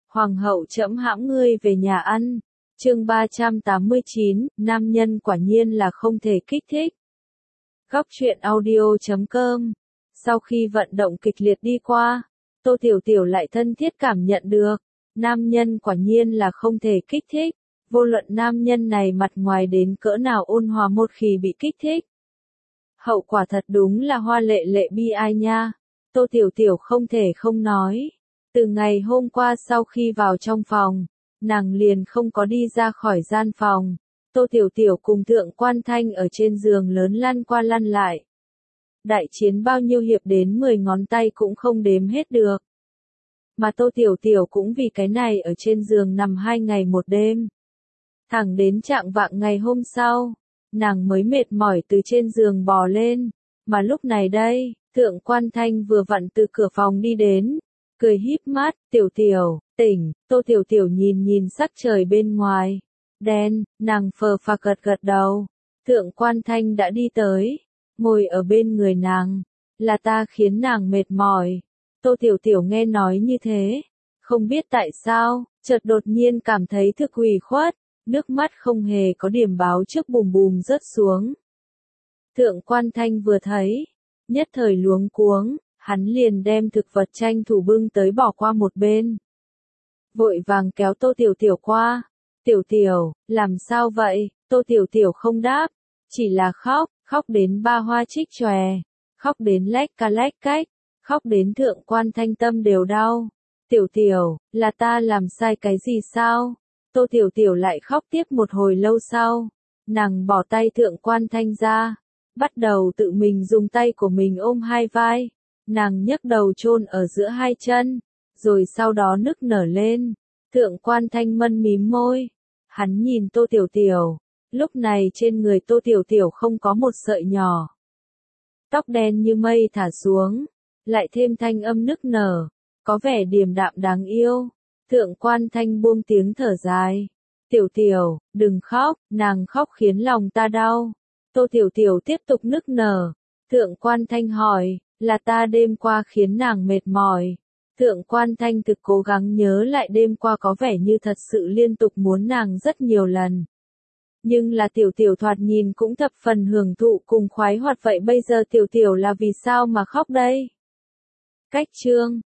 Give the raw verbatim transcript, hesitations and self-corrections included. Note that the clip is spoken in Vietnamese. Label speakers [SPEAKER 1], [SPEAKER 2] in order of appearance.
[SPEAKER 1] Hoàng hậu trẫm hãm ngươi về nhà ăn. Chương ba trăm tám mươi chín, nam nhân quả nhiên là không thể kích thích. Góc truyện audio chấm com. Sau khi vận động kịch liệt đi qua, Tô Tiểu Tiểu lại thân thiết cảm nhận được, nam nhân quả nhiên là không thể kích thích. Vô luận nam nhân này mặt ngoài đến cỡ nào ôn hòa, một khi bị kích thích, hậu quả thật đúng là hoa lệ lệ bi ai nha. Tô Tiểu Tiểu không thể không nói. Từ ngày hôm qua sau khi vào trong phòng, nàng liền không có đi ra khỏi gian phòng. Tô Tiểu Tiểu cùng Thượng Quan Thanh ở trên giường lớn lăn qua lăn lại. Đại chiến bao nhiêu hiệp đến mười ngón tay cũng không đếm hết được. Mà Tô Tiểu Tiểu cũng vì cái này ở trên giường nằm hai ngày một đêm. Thẳng đến trạng vạng ngày hôm sau, nàng mới mệt mỏi từ trên giường bò lên. Mà lúc này đây, Thượng Quan Thanh vừa vặn từ cửa phòng đi đến, cười híp mắt, Tiểu Tiểu, tỉnh. Tô Tiểu Tiểu nhìn nhìn sắc trời bên ngoài, đen, nàng phờ phạc gật gật đầu. Thượng Quan Thanh đã đi tới, ngồi ở bên người nàng, là ta khiến nàng mệt mỏi. Tô Tiểu Tiểu nghe nói như thế, không biết tại sao, chợt đột nhiên cảm thấy thực ủy khuất, nước mắt không hề có điểm báo trước bùm bùm rớt xuống. Thượng Quan Thanh vừa thấy, nhất thời luống cuống, hắn liền đem thực vật tranh thủ bưng tới bỏ qua một bên. Vội vàng kéo Tô Tiểu Tiểu qua. Tiểu Tiểu, làm sao vậy? Tô Tiểu Tiểu không đáp, chỉ là khóc, khóc đến ba hoa trích chòe, khóc đến lách ca lách cách, khóc đến Thượng Quan Thanh tâm đều đau. Tiểu Tiểu, là ta làm sai cái gì sao? Tô Tiểu Tiểu lại khóc tiếp một hồi lâu sau, nàng bỏ tay Thượng Quan Thanh ra, bắt đầu tự mình dùng tay của mình ôm hai vai, nàng nhấc đầu chôn ở giữa hai chân, rồi sau đó nức nở lên. Thượng Quan Thanh mân mím môi, hắn nhìn Tô Tiểu Tiểu, lúc này trên người Tô Tiểu Tiểu không có một sợi nhỏ. Tóc đen như mây thả xuống, lại thêm thanh âm nức nở, có vẻ điềm đạm đáng yêu. Thượng Quan Thanh buông tiếng thở dài. Tiểu Tiểu, đừng khóc, nàng khóc khiến lòng ta đau. Tô Tiểu Tiểu tiếp tục nức nở. Thượng Quan Thanh hỏi, là ta đêm qua khiến nàng mệt mỏi. Thượng Quan Thanh thực cố gắng nhớ lại đêm qua có vẻ như thật sự liên tục muốn nàng rất nhiều lần. Nhưng là Tiểu Tiểu thoạt nhìn cũng thập phần hưởng thụ cùng khoái hoạt, vậy bây giờ Tiểu Tiểu là vì sao mà khóc đây? Cách chương